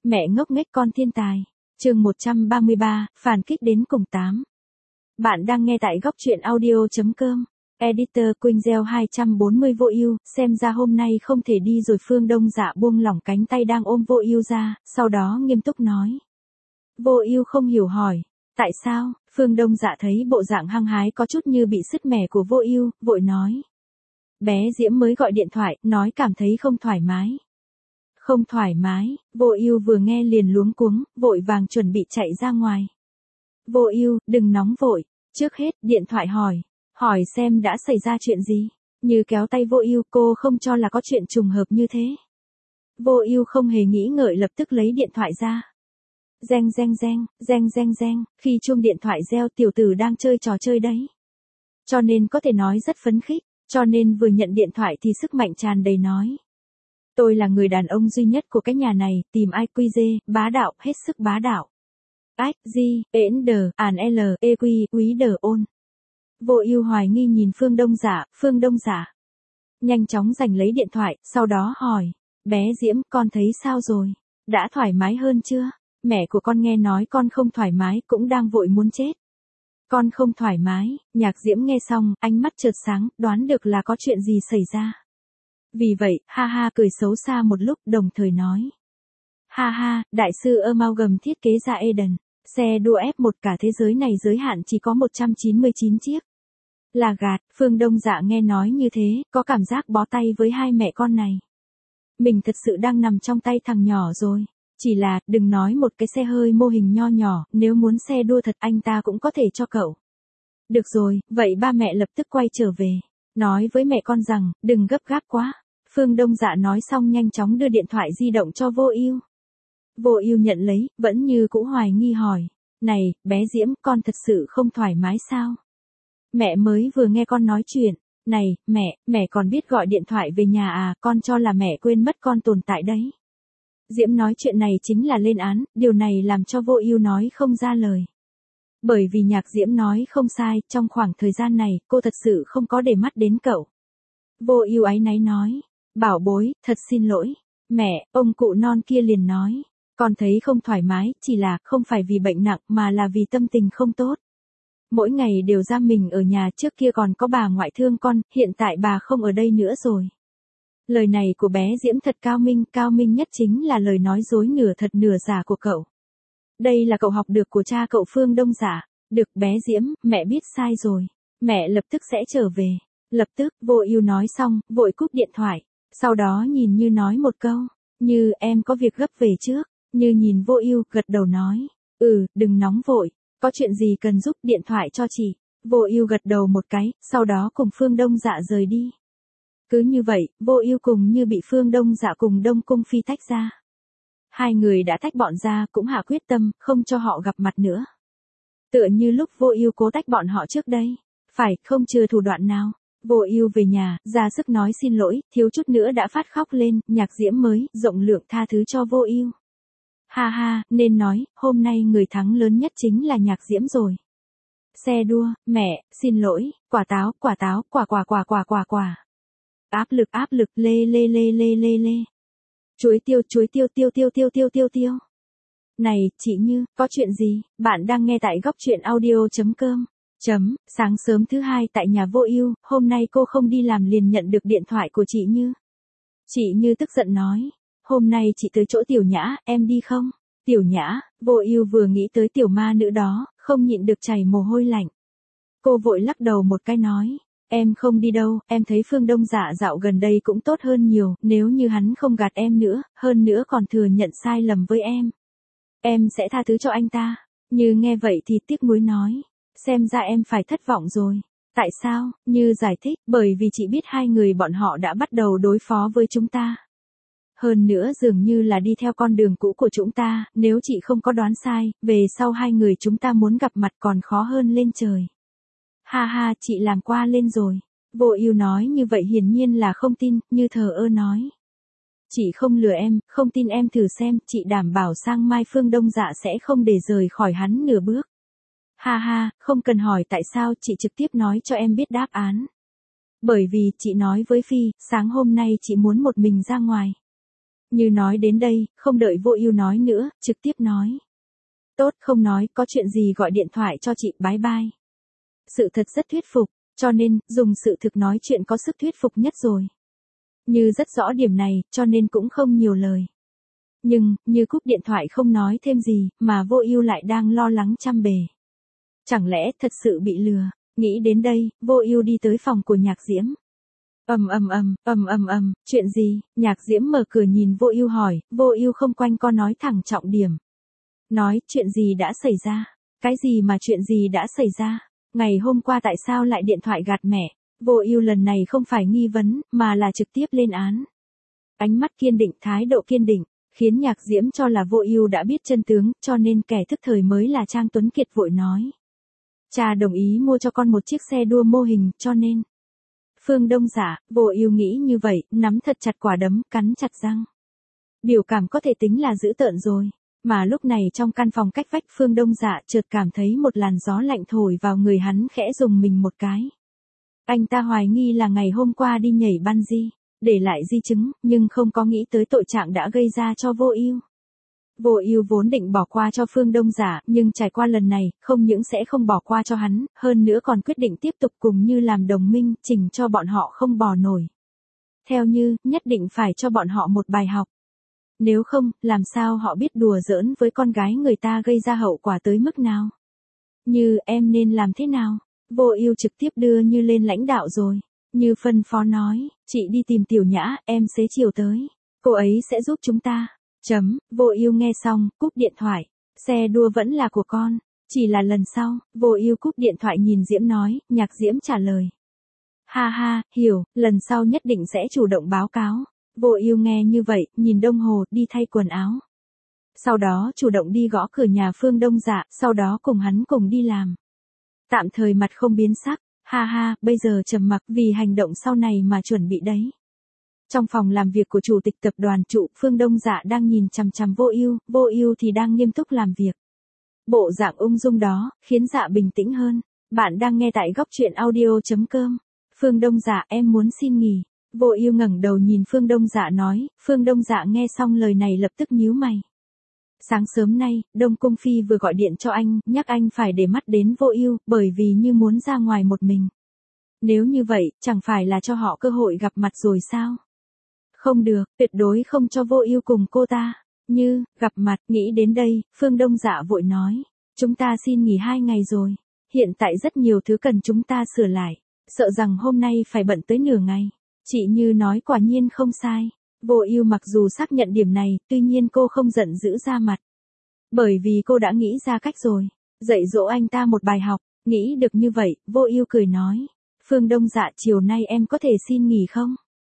Mẹ ngốc nghếch con thiên tài. Chương 133, phản kích đến cùng 8. Bạn đang nghe tại góc truyện audio.com. Editor Quinzel 240 Vô Ưu, xem ra hôm nay không thể đi rồi. Phương Đông Dạ buông lỏng cánh tay đang ôm Vô Ưu ra, sau đó nghiêm túc nói. Vô Ưu không hiểu hỏi, tại sao? Phương Đông Dạ thấy bộ dạng hăng hái có chút như bị sứt mẻ của Vô Ưu, vội nói. Bé Diễm mới gọi điện thoại, nói cảm thấy không thoải mái. Không thoải mái, Vô Ưu vừa nghe liền luống cuống, vội vàng chuẩn bị chạy ra ngoài. Vô Ưu, đừng nóng vội, trước hết điện thoại hỏi xem đã xảy ra chuyện gì. Như kéo tay Vô Ưu, cô không cho là có chuyện trùng hợp như thế. Vô Ưu không hề nghĩ ngợi lập tức lấy điện thoại ra. Reng reng reng, reng reng reng, khi chuông điện thoại reo tiểu tử đang chơi trò chơi đấy. Cho nên có thể nói rất phấn khích, cho nên vừa nhận điện thoại thì sức mạnh tràn đầy nói. Tôi là người đàn ông duy nhất của cái nhà này, tìm ai quy dê, bá đạo, hết sức bá đạo. Ách, di, ễn đờ, ản l, e quy, quý đờ ôn. Vô Ưu hoài nghi nhìn Phương Đông Dạ. Nhanh chóng giành lấy điện thoại, sau đó hỏi, bé Diễm, con thấy sao rồi? Đã thoải mái hơn chưa? Mẹ của con nghe nói con không thoải mái cũng đang vội muốn chết. Con không thoải mái, Nhạc Diễm nghe xong, ánh mắt chợt sáng, đoán được là có chuyện gì xảy ra. Vì vậy, ha ha cười xấu xa một lúc, đồng thời nói. Ha ha, đại sư Amalgam thiết kế ra Eden, xe đua F1 cả thế giới này giới hạn chỉ có 199 chiếc. Là gạt, Phương Đông Dạ nghe nói như thế, có cảm giác bó tay với hai mẹ con này. Mình thật sự đang nằm trong tay thằng nhỏ rồi. Chỉ là, đừng nói một cái xe hơi mô hình nho nhỏ, nếu muốn xe đua thật anh ta cũng có thể cho cậu. Được rồi, vậy ba mẹ lập tức quay trở về. Nói với mẹ con rằng, đừng gấp gáp quá. Phương Đông Dạ nói xong nhanh chóng đưa điện thoại di động cho Vô Ưu. Vô Ưu nhận lấy, vẫn như cũ hoài nghi hỏi. Này, bé Diễm, con thật sự không thoải mái sao? Mẹ mới vừa nghe con nói chuyện. Này, mẹ còn biết gọi điện thoại về nhà à, con cho là mẹ quên mất con tồn tại đấy. Diễm nói chuyện này chính là lên án, điều này làm cho Vô Ưu nói không ra lời. Bởi vì Nhạc Diễm nói không sai, trong khoảng thời gian này, cô thật sự không có để mắt đến cậu. Vô Ưu áy náy nói, bảo bối, thật xin lỗi. Mẹ, ông cụ non kia liền nói, con thấy không thoải mái, chỉ là không phải vì bệnh nặng mà là vì tâm tình không tốt. Mỗi ngày đều giam mình ở nhà, trước kia còn có bà ngoại thương con, hiện tại bà không ở đây nữa rồi. Lời này của bé Diễm thật cao minh nhất chính là lời nói dối nửa thật nửa giả của cậu. Đây là cậu học được của cha cậu Phương Đông Dạ. Được bé Diễm, mẹ biết sai rồi. Mẹ lập tức sẽ trở về. Lập tức, Vô Ưu nói xong, vội cúp điện thoại. Sau đó nhìn Như nói một câu. Như, em có việc gấp về trước. Như nhìn Vô Ưu, gật đầu nói. Đừng nóng vội. Có chuyện gì cần giúp điện thoại cho chị. Vô Ưu gật đầu một cái, sau đó cùng Phương Đông Dạ rời đi. Cứ như vậy, Vô Ưu cùng Như bị Phương Đông Dạ cùng Đông Cung Phi tách ra. Hai người đã tách bọn ra cũng hạ quyết tâm, không cho họ gặp mặt nữa. Tựa như lúc Vô Ưu cố tách bọn họ trước đây. Phải, không chừa thủ đoạn nào. Vô Ưu về nhà, ra sức nói xin lỗi, thiếu chút nữa đã phát khóc lên, Nhạc Diễm mới rộng lượng tha thứ cho Vô Ưu. Ha ha, nên nói, hôm nay người thắng lớn nhất chính là Nhạc Diễm rồi. Xe đua, mẹ, xin lỗi, quả táo, quả. Áp lực, lê. Chuối tiêu. Này, chị Như, có chuyện gì? Bạn đang nghe tại góc truyện audio.com. Sáng sớm thứ hai tại nhà Vô Ưu, hôm nay cô không đi làm liền nhận được điện thoại của chị Như. Chị Như tức giận nói, hôm nay chị tới chỗ Tiểu Nhã, em đi không? Tiểu Nhã, Vô Ưu vừa nghĩ tới tiểu ma nữ đó, không nhịn được chảy mồ hôi lạnh. Cô vội lắc đầu một cái nói. Em không đi đâu, em thấy Phương Đông Dạ dạo gần đây cũng tốt hơn nhiều, nếu như hắn không gạt em nữa, hơn nữa còn thừa nhận sai lầm với em sẽ tha thứ cho anh ta. Như nghe vậy thì tiếc nuối nói, xem ra em phải thất vọng rồi. Tại sao? Như giải thích, bởi vì chị biết hai người bọn họ đã bắt đầu đối phó với chúng ta. Hơn nữa dường như là đi theo con đường cũ của chúng ta, nếu chị không có đoán sai, về sau hai người chúng ta muốn gặp mặt còn khó hơn lên trời. Ha ha, chị làm qua lên rồi. Vô Ưu nói như vậy hiển nhiên là không tin, Như thờ ơ nói. Chị không lừa em, không tin em thử xem, chị đảm bảo sang mai Phương Đông Dạ sẽ không để rời khỏi hắn nửa bước. Ha ha, không cần hỏi tại sao, chị trực tiếp nói cho em biết đáp án. Bởi vì, chị nói với Phi, sáng hôm nay chị muốn một mình ra ngoài. Như nói đến đây, không đợi Vô Ưu nói nữa, trực tiếp nói. Tốt, không nói, có chuyện gì gọi điện thoại cho chị, bái bai. Sự thật rất thuyết phục, cho nên, dùng sự thực nói chuyện có sức thuyết phục nhất rồi. Như rất rõ điểm này, cho nên cũng không nhiều lời. Nhưng, Như cúp điện thoại không nói thêm gì, mà Vô Ưu lại đang lo lắng trăm bề. Chẳng lẽ thật sự bị lừa? Nghĩ đến đây, Vô Ưu đi tới phòng của Nhạc Diễm. Chuyện gì? Nhạc Diễm mở cửa nhìn Vô Ưu hỏi, Vô Ưu không quanh co nói thẳng trọng điểm. Nói, chuyện gì đã xảy ra? Cái gì mà chuyện gì đã xảy ra? Ngày hôm qua tại sao lại điện thoại gạt mẹ? Vô Ưu lần này không phải nghi vấn, mà là trực tiếp lên án. Ánh mắt kiên định, thái độ kiên định, khiến Nhạc Diễm cho là Vô Ưu đã biết chân tướng, cho nên kẻ thức thời mới là Trang Tuấn Kiệt vội nói. Cha đồng ý mua cho con một chiếc xe đua mô hình, cho nên. Phương Đông Dạ, Vô Ưu nghĩ như vậy, nắm thật chặt quả đấm, cắn chặt răng. Biểu cảm có thể tính là dữ tợn rồi. Mà lúc này trong căn phòng cách vách Phương Đông Dạ chợt cảm thấy một làn gió lạnh thổi vào người hắn khẽ rùng mình một cái. Anh ta hoài nghi là ngày hôm qua đi nhảy bungee, để lại di chứng, nhưng không có nghĩ tới tội trạng đã gây ra cho Vô Ưu. Vô Ưu vốn định bỏ qua cho Phương Đông Dạ, nhưng trải qua lần này, không những sẽ không bỏ qua cho hắn, hơn nữa còn quyết định tiếp tục cùng Như làm đồng minh, chỉnh cho bọn họ không bò nổi. Theo Như, nhất định phải cho bọn họ một bài học. Nếu không, làm sao họ biết đùa giỡn với con gái người ta gây ra hậu quả tới mức nào? Như, em nên làm thế nào? Vô Ưu trực tiếp đưa Như lên lãnh đạo rồi. Như phân phó nói, chị đi tìm Tiểu Nhã, em xế chiều tới. Cô ấy sẽ giúp chúng ta. Vô Ưu nghe xong, cúp điện thoại. Xe đua vẫn là của con. Chỉ là lần sau, Vô Ưu cúp điện thoại nhìn Diễm nói, Nhạc Diễm trả lời. Ha ha, hiểu, lần sau nhất định sẽ chủ động báo cáo. Vô Ưu nghe như vậy, nhìn đồng hồ, đi thay quần áo. Sau đó chủ động đi gõ cửa nhà Phương Đông Dạ, sau đó cùng hắn cùng đi làm. Tạm thời mặt không biến sắc, ha ha, bây giờ trầm mặc vì hành động sau này mà chuẩn bị đấy. Trong phòng làm việc của chủ tịch tập đoàn Trụ, Phương Đông Dạ đang nhìn chằm chằm Vô Ưu thì đang nghiêm túc làm việc. Bộ dạng ung dung đó, khiến Dạ bình tĩnh hơn. Bạn đang nghe tại góc truyện audio.com. Phương Đông Dạ, em muốn xin nghỉ. Vô Ưu ngẩng đầu nhìn Phương Đông Dạ nói, Phương Đông Dạ nghe xong lời này lập tức nhíu mày. Sáng sớm nay, Đông Cung Phi vừa gọi điện cho anh, nhắc anh phải để mắt đến Vô Ưu, bởi vì Như muốn ra ngoài một mình. Nếu như vậy, chẳng phải là cho họ cơ hội gặp mặt rồi sao? Không được, tuyệt đối không cho Vô Ưu cùng cô ta. Như, gặp mặt, nghĩ đến đây, Phương Đông Dạ vội nói. Chúng ta xin nghỉ 2 ngày rồi. Hiện tại rất nhiều thứ cần chúng ta sửa lại. Sợ rằng hôm nay phải bận tới nửa ngày. Chị Như nói quả nhiên không sai. Vô Ưu mặc dù xác nhận điểm này, tuy nhiên cô không giận dữ ra mặt. Bởi vì cô đã nghĩ ra cách rồi. Dạy dỗ anh ta một bài học. Nghĩ được như vậy, Vô Ưu cười nói. Phương Đông Dạ, chiều nay em có thể xin nghỉ không?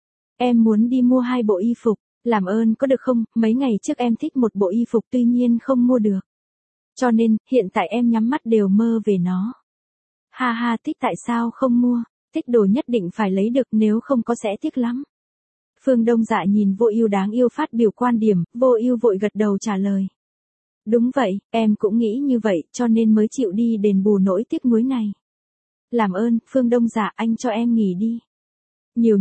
Em muốn đi mua 2 bộ y phục. Làm ơn có được không? Mấy ngày trước em thích một bộ y phục tuy nhiên không mua được. Cho nên, hiện tại em nhắm mắt đều mơ về nó. Ha ha, thích tại sao không mua? Thích đồ nhất định phải lấy được, nếu không có sẽ tiếc lắm. Phương Đông Dạ nhìn Vô Ưu đáng yêu phát biểu quan điểm, Vô Ưu vội gật đầu trả lời. Đúng vậy, em cũng nghĩ như vậy, cho nên mới chịu đi đền bù nỗi tiếc nuối này. Làm ơn, Phương Đông Dạ, anh cho em nghỉ đi. Nhiều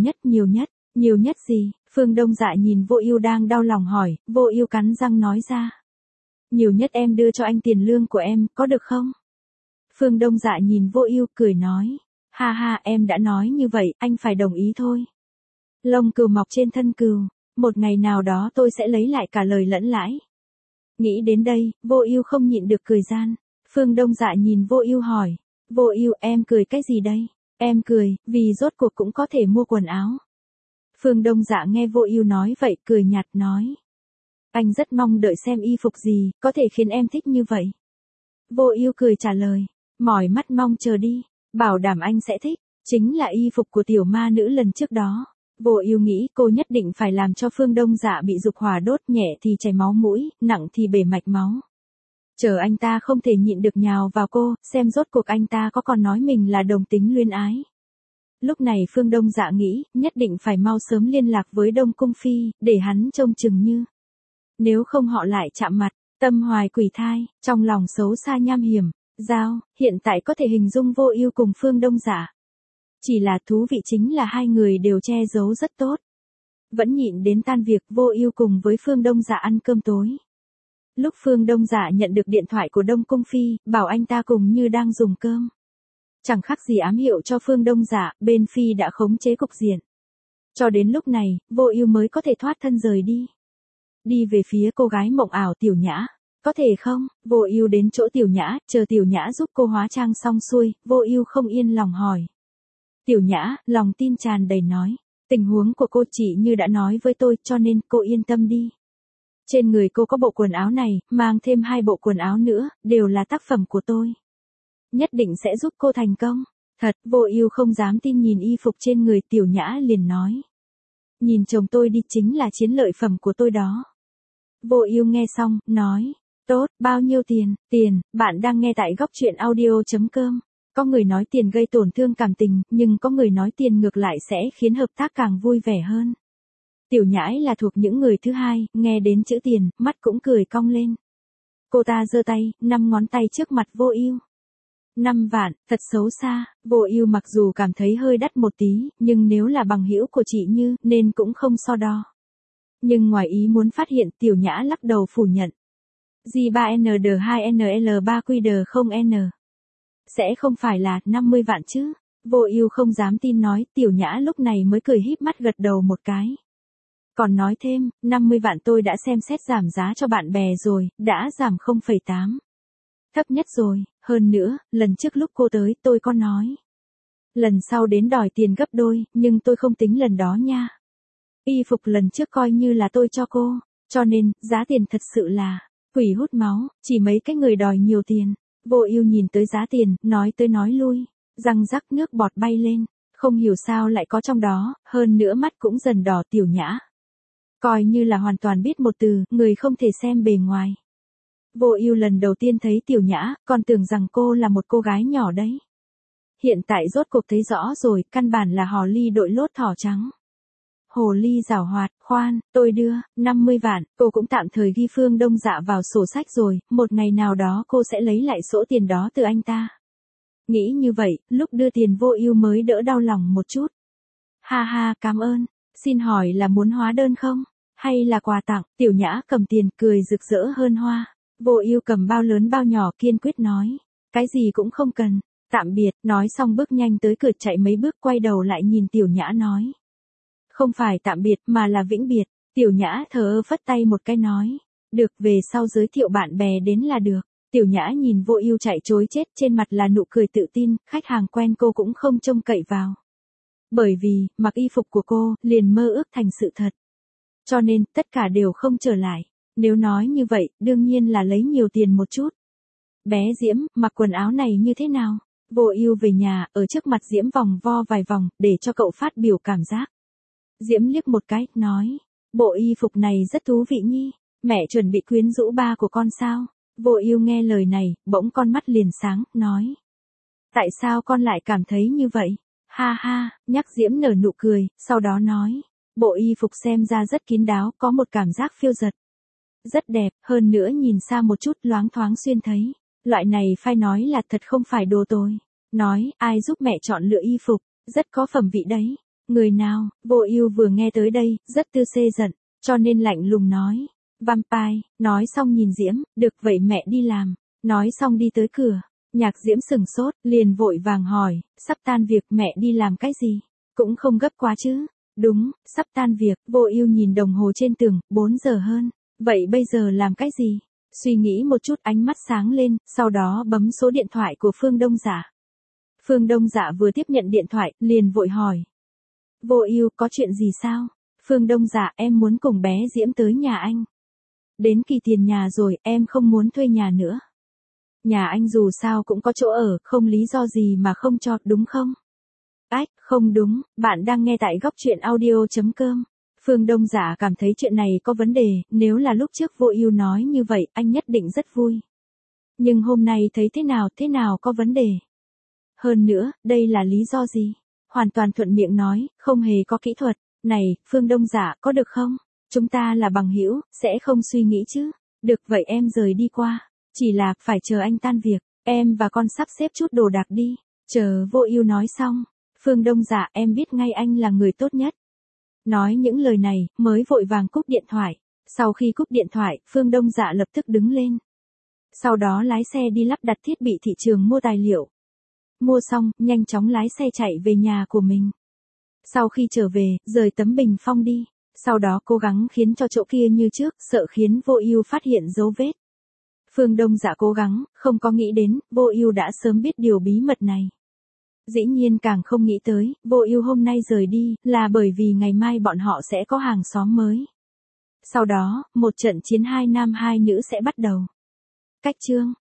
nhất gì? Phương Đông Dạ nhìn Vô Ưu đang đau lòng hỏi, Vô Ưu cắn răng nói ra. Nhiều nhất em đưa cho anh tiền lương của em, có được không? Phương Đông Dạ nhìn Vô Ưu, cười nói. Ha ha, em đã nói như vậy, anh phải đồng ý thôi. Lông cừu mọc trên thân cừu, một ngày nào đó tôi sẽ lấy lại cả lời lẫn lãi. Nghĩ đến đây, Vô Ưu không nhịn được cười gian. Phương Đông Dạ nhìn Vô Ưu hỏi. Vô Ưu, em cười cái gì đây? Em cười, vì rốt cuộc cũng có thể mua quần áo. Phương Đông Dạ nghe Vô Ưu nói vậy, cười nhạt nói. Anh rất mong đợi xem y phục gì, có thể khiến em thích như vậy. Vô Ưu cười trả lời. Mỏi mắt mong chờ đi, bảo đảm anh sẽ thích, chính là y phục của tiểu ma nữ lần trước đó. Vô Ưu nghĩ cô nhất định phải làm cho Phương Đông Dạ bị dục hỏa đốt, nhẹ thì chảy máu mũi, nặng thì bể mạch máu. Chờ anh ta không thể nhịn được nhào vào cô, xem rốt cuộc anh ta có còn nói mình là đồng tính luyến ái. Lúc này Phương Đông Dạ nghĩ, nhất định phải mau sớm liên lạc với Đông Cung Phi, để hắn trông chừng Như. Nếu không họ lại chạm mặt, tâm hoài quỷ thai, trong lòng xấu xa nham hiểm. Giao, hiện tại có thể hình dung Vô Ưu cùng Phương Đông Dạ. Chỉ là thú vị chính là hai người đều che giấu rất tốt. Vẫn nhịn đến tan việc, Vô Ưu cùng với Phương Đông Dạ ăn cơm tối. Lúc Phương Đông Dạ nhận được điện thoại của Đông Cung Phi, bảo anh ta cùng như đang dùng cơm. Chẳng khác gì ám hiệu cho Phương Đông Dạ, bên Phi đã khống chế cục diện. Cho đến lúc này, Vô Ưu mới có thể thoát thân rời đi. Đi về phía cô gái mộng ảo Tiểu Nhã. Có thể không? Vô Ưu đến chỗ Tiểu Nhã, chờ Tiểu Nhã giúp cô hóa trang xong xuôi, Vô Ưu không yên lòng hỏi. Tiểu Nhã, lòng tin tràn đầy nói. Tình huống của cô chị như đã nói với tôi, cho nên cô yên tâm đi. Trên người cô có bộ quần áo này, mang thêm 2 bộ quần áo nữa, đều là tác phẩm của tôi. Nhất định sẽ giúp cô thành công. Thật, Vô Ưu không dám tin nhìn y phục trên người Tiểu Nhã liền nói. Nhìn chồng tôi đi, chính là chiến lợi phẩm của tôi đó. Vô Ưu nghe xong, nói. Tốt, bao nhiêu tiền? Tiền, bạn đang nghe tại goctruyện.audio.com. Có người nói tiền gây tổn thương cảm tình, nhưng có người nói tiền ngược lại sẽ khiến hợp tác càng vui vẻ hơn. Tiểu Nhã là thuộc những người thứ hai, nghe đến chữ tiền, mắt cũng cười cong lên. Cô ta giơ tay, 5 ngón tay trước mặt Vô Ưu. 5 vạn, thật xấu xa. Vô Ưu mặc dù cảm thấy hơi đắt một tí, nhưng nếu là bằng hữu của chị Như, nên cũng không so đo. Nhưng ngoài ý muốn phát hiện, Tiểu Nhã lắc đầu phủ nhận. J3ND2NL3QD0N. Sẽ không phải là 50 vạn chứ? Vô Ưu không dám tin nói, Tiểu Nhã lúc này mới cười híp mắt gật đầu một cái. Còn nói thêm, 50 vạn tôi đã xem xét giảm giá cho bạn bè rồi, đã giảm 0,8. Thấp nhất rồi, hơn nữa, lần trước lúc cô tới tôi có nói. Lần sau đến đòi tiền gấp đôi, nhưng tôi không tính lần đó nha. Y phục lần trước coi như là tôi cho cô, cho nên, giá tiền thật sự là, quỷ hút máu, chỉ mấy cái người đòi nhiều tiền. Vô Ưu nhìn tới giá tiền, nói tới nói lui, răng rắc nước bọt bay lên, không hiểu sao lại có trong đó, hơn nữa mắt cũng dần đỏ. Tiểu Nhã. Coi như là hoàn toàn biết một từ, người không thể xem bề ngoài. Vô Ưu lần đầu tiên thấy Tiểu Nhã, còn tưởng rằng cô là một cô gái nhỏ đấy. Hiện tại rốt cuộc thấy rõ rồi, căn bản là hồ ly đội lốt thỏ trắng. Hồ ly giảo hoạt, khoan, tôi đưa, 50 vạn, cô cũng tạm thời ghi Phương Đông Dạ vào sổ sách rồi, một ngày nào đó cô sẽ lấy lại số tiền đó từ anh ta. Nghĩ như vậy, lúc đưa tiền Vô Ưu mới đỡ đau lòng một chút. Ha ha, cảm ơn, xin hỏi là muốn hóa đơn không? Hay là quà tặng? Tiểu Nhã cầm tiền, cười rực rỡ hơn hoa. Vô Ưu cầm bao lớn bao nhỏ kiên quyết nói. Cái gì cũng không cần, tạm biệt, nói xong bước nhanh tới cửa chạy mấy bước quay đầu lại nhìn Tiểu Nhã nói. Không phải tạm biệt mà là vĩnh biệt. Tiểu Nhã thờ ơ phất tay một cái nói. Được, về sau giới thiệu bạn bè đến là được. Tiểu Nhã nhìn Vô Ưu chạy trối chết, trên mặt là nụ cười tự tin, khách hàng quen cô cũng không trông cậy vào. Bởi vì, mặc y phục của cô, liền mơ ước thành sự thật. Cho nên, tất cả đều không trở lại. Nếu nói như vậy, đương nhiên là lấy nhiều tiền một chút. Bé Diễm, mặc quần áo này như thế nào? Vô Ưu về nhà, ở trước mặt Diễm vòng vo vài vòng, để cho cậu phát biểu cảm giác. Diễm liếc một cái, nói. Bộ y phục này rất thú vị nhi. Mẹ chuẩn bị quyến rũ ba của con sao? Vô Ưu nghe lời này, bỗng con mắt liền sáng, nói. Tại sao con lại cảm thấy như vậy? Ha ha, nhắc Diễm nở nụ cười, sau đó nói. Bộ y phục xem ra rất kín đáo, có một cảm giác phiêu dật. Rất đẹp, hơn nữa nhìn xa một chút loáng thoáng xuyên thấy. Loại này phải nói là thật không phải đồ tồi. Nói, ai giúp mẹ chọn lựa y phục, rất có phẩm vị đấy. Người nào? Vô Ưu vừa nghe tới đây, rất tư xê giận, cho nên lạnh lùng nói. Vampire, nói xong nhìn Diễm, được vậy mẹ đi làm. Nói xong đi tới cửa. Nhạc Diễm sừng sốt, liền vội vàng hỏi, sắp tan việc mẹ đi làm cái gì? Cũng không gấp quá chứ. Đúng, sắp tan việc. Vô Ưu nhìn đồng hồ trên tường, 4 giờ hơn. Vậy bây giờ làm cái gì? Suy nghĩ một chút, ánh mắt sáng lên, sau đó bấm số điện thoại của Phương Đông Dạ. Phương Đông Dạ vừa tiếp nhận điện thoại, liền vội hỏi. Vô Ưu, có chuyện gì sao? Phương Đông Dạ, em muốn cùng bé Diễm tới nhà anh. Đến kỳ tiền nhà rồi, em không muốn thuê nhà nữa. Nhà anh dù sao cũng có chỗ ở, không lý do gì mà không cho, đúng không? Ách, không đúng, bạn đang nghe tại goctruyện.audio.com. Phương Đông Dạ cảm thấy chuyện này có vấn đề, nếu là lúc trước Vô Ưu nói như vậy, anh nhất định rất vui. Nhưng hôm nay thấy thế nào có vấn đề. Hơn nữa, đây là lý do gì? Hoàn toàn thuận miệng nói, không hề có kỹ thuật. Này, Phương Đông Dạ, có được không? Chúng ta là bằng hữu, sẽ không suy nghĩ chứ. Được vậy em rời đi qua. Chỉ là, phải chờ anh tan việc, em và con sắp xếp chút đồ đạc đi. Chờ Vô Ưu nói xong. Phương Đông Dạ, em biết ngay anh là người tốt nhất. Nói những lời này, mới vội vàng cúp điện thoại. Sau khi cúp điện thoại, Phương Đông Dạ lập tức đứng lên. Sau đó lái xe đi lắp đặt thiết bị thị trường mua tài liệu. Mua xong, nhanh chóng lái xe chạy về nhà của mình. Sau khi trở về, rời tấm bình phong đi. Sau đó cố gắng khiến cho chỗ kia như trước, sợ khiến Vô Ưu phát hiện dấu vết. Phương Đông Dạ cố gắng, không có nghĩ đến, Vô Ưu đã sớm biết điều bí mật này. Dĩ nhiên càng không nghĩ tới, Vô Ưu hôm nay rời đi, là bởi vì ngày mai bọn họ sẽ có hàng xóm mới. Sau đó, một trận chiến hai nam hai nữ sẽ bắt đầu. Cách chương